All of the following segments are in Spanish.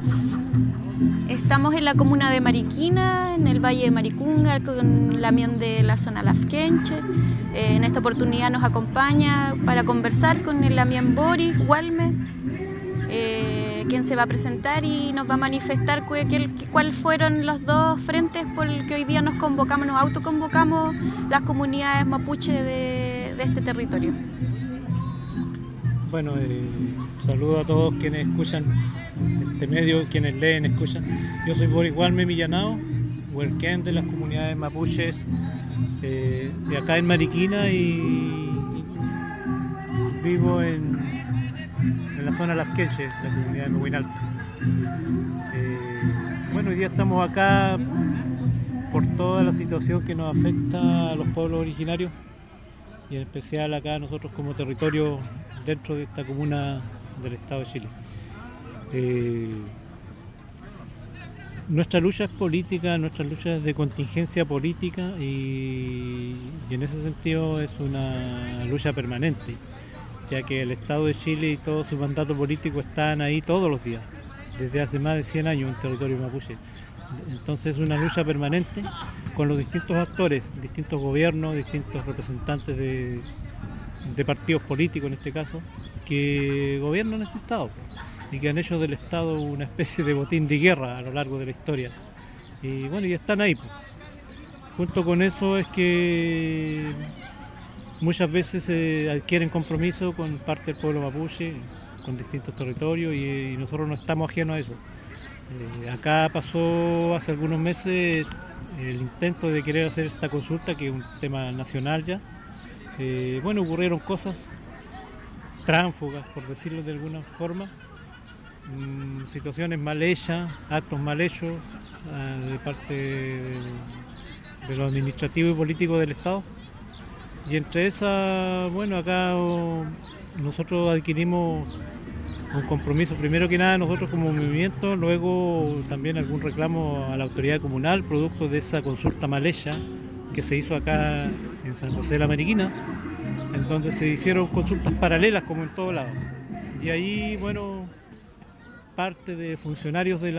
Estamos en la comuna de Mariquina, en el Valle de Maricunga, con la MIEN de la zona Lafkenche. En esta oportunidad nos acompaña para conversar con el MIEN Boris Walme, quien se va a presentar y nos va a manifestar cuáles fueron los dos frentes por el que hoy día nos autoconvocamos las comunidades mapuche de este territorio. Bueno, saludo a todos quienes escuchan este medio, quienes leen, escuchan. Yo soy Boris Walme Millanao, huelquén de las comunidades mapuches de acá en Mariquina, y vivo en la zona Lafkenche, la comunidad de Mehuinalco. Bueno, hoy día estamos acá por toda la situación que nos afecta a los pueblos originarios, y en especial acá nosotros como territorio dentro de esta comuna del Estado de Chile. Nuestra lucha es política, nuestra lucha es de contingencia política, y en ese sentido es una lucha permanente, ya que el Estado de Chile y todo su mandato político están ahí todos los días, desde hace más de 100 años en territorio mapuche. Entonces es una lucha permanente con los distintos actores, distintos gobiernos, distintos representantes de partidos políticos en este caso, que gobiernan este Estado y que han hecho del Estado una especie de botín de guerra a lo largo de la historia. Y bueno, y están ahí. Junto con eso es que muchas veces se adquieren compromiso con parte del pueblo mapuche, con distintos territorios, y nosotros no estamos ajenos a eso. Acá pasó hace algunos meses el intento de querer hacer esta consulta, que es un tema nacional ya. Bueno, ocurrieron cosas tránsfugas, por decirlo de alguna forma, situaciones mal hechas, actos mal hechos de parte de los administrativos y políticos del Estado. Y entre esas, bueno, acá nosotros adquirimos un compromiso, primero que nada nosotros como movimiento, luego también algún reclamo a la autoridad comunal, producto de esa consulta mal hecha que se hizo acá en San José de la Mariquina, en donde se hicieron consultas paralelas como en todo lado. Y ahí, bueno, parte de funcionarios de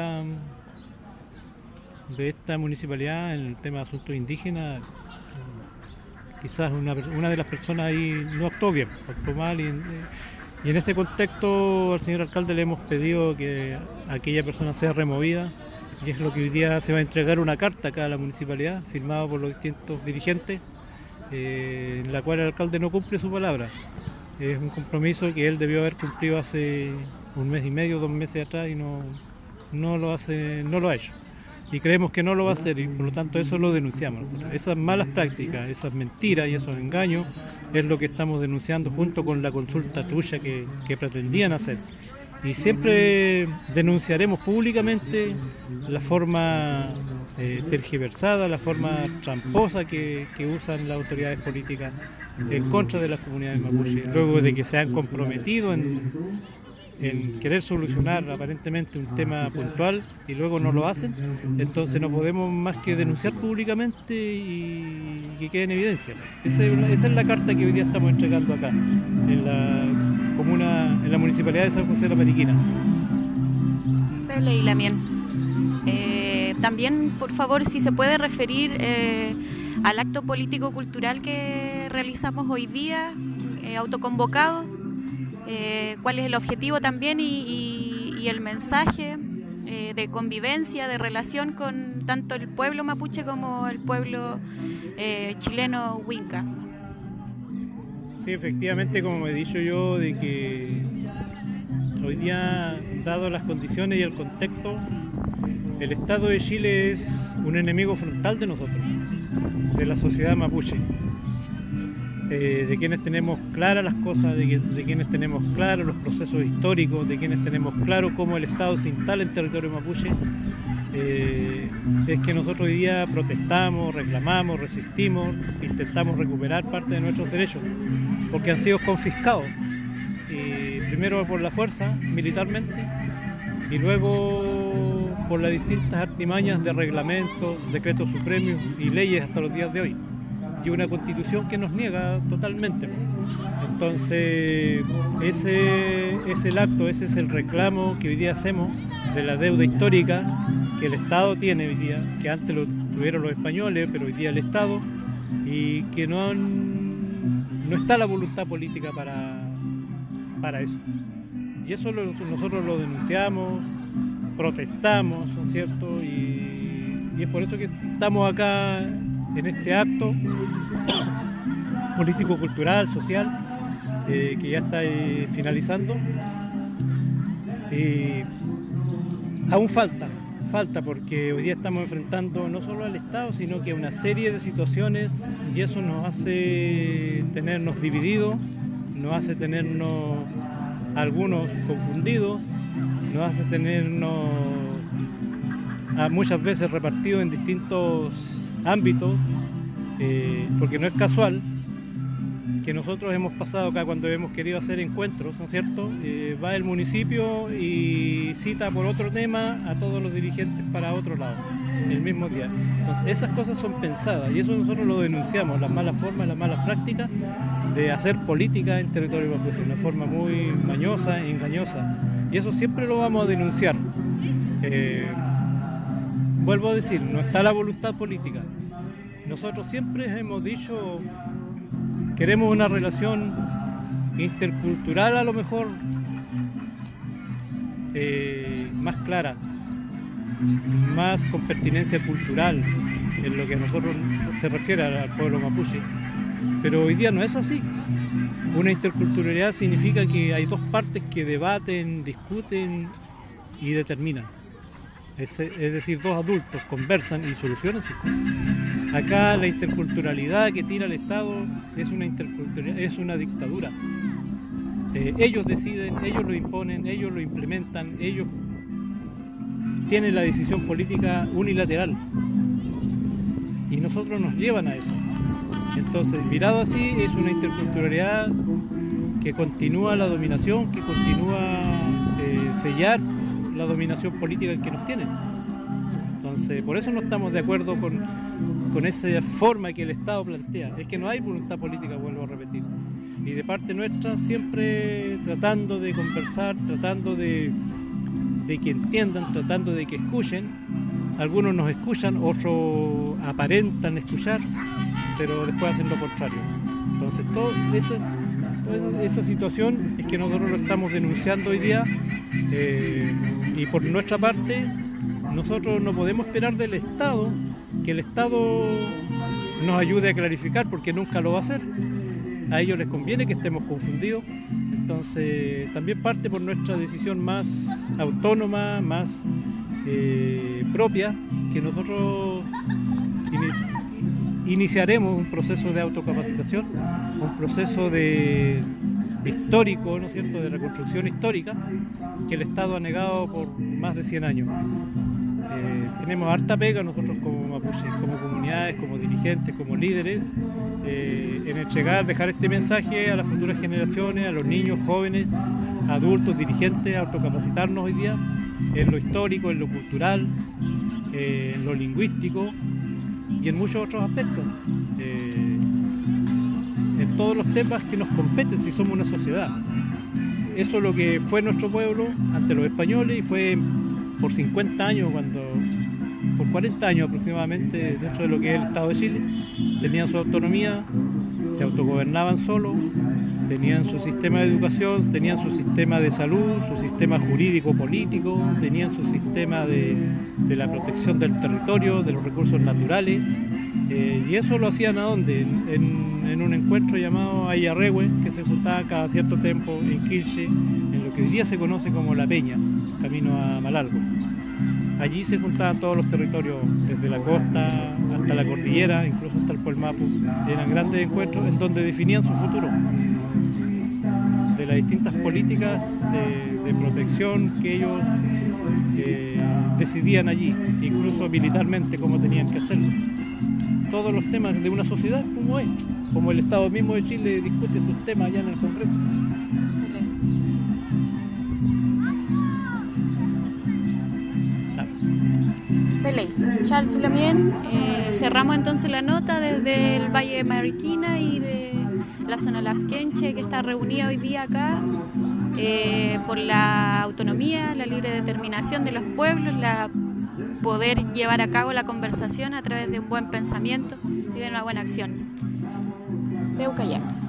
esta municipalidad en el tema de asuntos indígenas, quizás una de las personas ahí no actuó bien, actuó mal, y en ese contexto al señor alcalde le hemos pedido que aquella persona sea removida, y es lo que hoy día se va a entregar una carta acá a la municipalidad, firmada por los distintos dirigentes, en la cual el alcalde no cumple su palabra. Es un compromiso que él debió haber cumplido hace un mes y medio, 2 meses atrás, y no lo ha hecho. Y creemos que no lo va a hacer, y por lo tanto eso lo denunciamos nosotros. Esas malas prácticas, esas mentiras y esos engaños es lo que estamos denunciando junto con la consulta trucha que pretendían hacer. Y siempre denunciaremos públicamente la forma tergiversada, la forma tramposa que usan las autoridades políticas en contra de las comunidades mapuche, luego de que se han comprometido en querer solucionar aparentemente un tema puntual y luego no lo hacen. Entonces no podemos más que denunciar públicamente y que quede en evidencia. Esa es la carta que hoy día estamos entregando acá, en la comuna, en la municipalidad de San José de la Mariquina. Fele y la MIEN. También, por favor, si se puede referir al acto político-cultural que realizamos hoy día, autoconvocado. Cuál es el objetivo también y el mensaje de convivencia, de relación con tanto el pueblo mapuche como el pueblo chileno huinca. Sí, efectivamente, como he dicho yo, de que hoy día, dado las condiciones y el contexto, el Estado de Chile es un enemigo frontal de nosotros, de la sociedad mapuche. De quienes tenemos claras las cosas, de quienes tenemos claros los procesos históricos, de quienes tenemos claro cómo el Estado se instala en territorio mapuche, es que nosotros hoy día protestamos, reclamamos, resistimos, intentamos recuperar parte de nuestros derechos, porque han sido confiscados, primero por la fuerza, militarmente, y luego por las distintas artimañas de reglamentos, decretos supremos y leyes hasta los días de hoy. Y una constitución que nos niega totalmente. Entonces, ese es el acto, ese es el reclamo que hoy día hacemos de la deuda histórica que el Estado tiene hoy día, que antes lo tuvieron los españoles, pero hoy día el Estado, y que no está la voluntad política para eso. Y eso nosotros lo denunciamos, protestamos, ¿no es cierto? Y es por eso que estamos acá en este acto político-cultural, social, que ya está finalizando. Aún falta porque hoy día estamos enfrentando no solo al Estado, sino que a una serie de situaciones, y eso nos hace tenernos divididos, nos hace tenernos algunos confundidos, nos hace tenernos muchas veces repartidos en distintos ámbitos, porque no es casual que nosotros hemos pasado acá cuando hemos querido hacer encuentros, ¿no es cierto? Va el municipio y cita por otro tema a todos los dirigentes para otro lado, el mismo día. Entonces, esas cosas son pensadas y eso nosotros lo denunciamos, las malas formas, las malas prácticas de hacer política en territorio mapuche, una forma muy mañosa e engañosa. Y eso siempre lo vamos a denunciar. Vuelvo a decir, no está la voluntad política. Nosotros siempre hemos dicho, queremos una relación intercultural a lo mejor más clara, más con pertinencia cultural en lo que a nosotros se refiere al pueblo mapuche. Pero hoy día no es así. Una interculturalidad significa que hay dos partes que debaten, discuten y determinan. Es decir, dos adultos conversan y solucionan sus cosas. Acá la interculturalidad que tira el Estado es una dictadura. Ellos deciden, ellos lo imponen, ellos lo implementan, ellos tienen la decisión política unilateral y nosotros nos llevan a eso. Entonces, mirado así, es una interculturalidad que continúa la dominación, que continúa sellar la dominación política que nos tienen. Entonces, por eso no estamos de acuerdo con esa forma que el Estado plantea. Es que no hay voluntad política, vuelvo a repetir. Y de parte nuestra, siempre tratando de conversar, tratando de que entiendan, tratando de que escuchen. Algunos nos escuchan, otros aparentan escuchar, pero después hacen lo contrario. Entonces, toda esa situación es que nosotros lo estamos denunciando hoy día, y por nuestra parte, nosotros no podemos esperar del Estado que el Estado nos ayude a clarificar, porque nunca lo va a hacer. A ellos les conviene que estemos confundidos. Entonces, también parte por nuestra decisión más autónoma, más propia, que nosotros iniciaremos un proceso de autocapacitación, un proceso histórico, ¿no es cierto?, de reconstrucción histórica que el Estado ha negado por más de 100 años. Tenemos harta pega nosotros como mapuches, como comunidades, como dirigentes, como líderes, en dejar este mensaje a las futuras generaciones, a los niños, jóvenes, adultos, dirigentes, autocapacitarnos hoy día en lo histórico, en lo cultural, en lo lingüístico y en muchos otros aspectos, en todos los temas que nos competen si somos una sociedad. Eso es lo que fue nuestro pueblo ante los españoles y fue por 50 años, por 40 años aproximadamente, dentro de lo que es el Estado de Chile. Tenían su autonomía, se autogobernaban solos, tenían su sistema de educación, tenían su sistema de salud, su sistema jurídico-político, tenían su sistema de la protección del territorio, de los recursos naturales, y eso lo hacían ¿a dónde? En un encuentro llamado Ayarrehue, que se juntaba cada cierto tiempo en Quilche, en lo que hoy día se conoce como La Peña, camino a Malalgo. Allí se juntaban todos los territorios, desde la costa hasta la cordillera, incluso hasta el Puelmapu. Eran grandes encuentros en donde definían su futuro, de las distintas políticas de protección que ellos decidían allí, incluso militarmente cómo tenían que hacerlo. Todos los temas de una sociedad como es, como el Estado mismo de Chile discute sus temas allá en el Congreso. Fele, Chal, tú también. Cerramos entonces la nota desde el Valle de Mariquina y de la zona Lafkenche, que está reunida hoy día acá por la autonomía, la libre determinación de los pueblos, poder llevar a cabo la conversación a través de un buen pensamiento y de una buena acción. Peucayán.